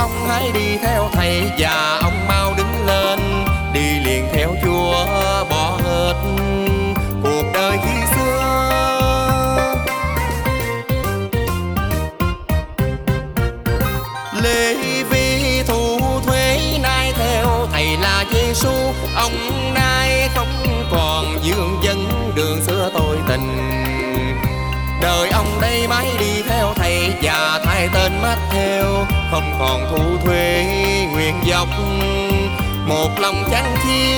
ông hãy đi theo thầy và ông mau đứng lên, đi liền theo Chúa bỏ hết cuộc đời khi xưa. Lê Vi thu thuế nay theo thầy là Giêsu, ông nay không còn dương vấn đường xưa tôi tình. Đời ông đây mãi đi theo thầy và thay tên Matthew, không còn thu thuế nguyện dọc một lòng chánh chiên.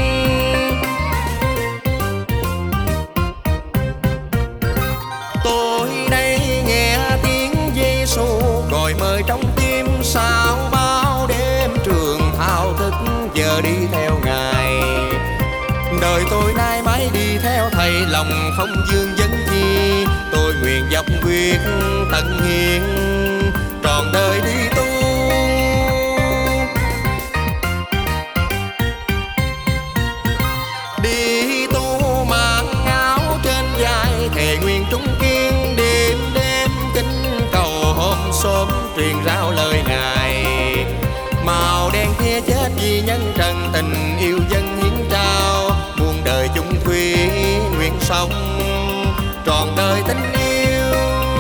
Tôi đây nghe tiếng Giêsu gọi mời trong tim, sao bao đêm trường thao thức giờ đi theo Ngài. Đời tôi nay mãi đi theo thầy, lòng không dương vấn chi, tôi nguyện dốc quyết tận hiến trọn đời đi tu. Đi tu mang áo trên vai, thề nguyện trung kiên, đêm đêm kính cầu hôm sớm truyền rao lời Ngài. Màu đen kia chết vì nhân trần, tình yêu dân hiến trao, muôn đời chung thủy nguyện sống trọn đời tình yêu.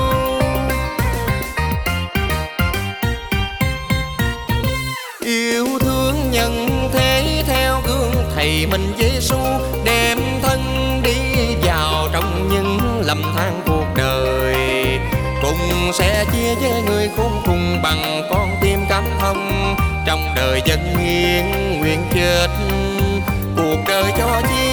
Yêu thương nhân thế theo gương thầy mình Giêsu, đem thân đi vào trong những lầm than cuộc đời, cùng sẽ chia với người khốn cùng bằng con tim cảm thông. Trong đời dân hiến nguyện chết cuộc đời cho chi.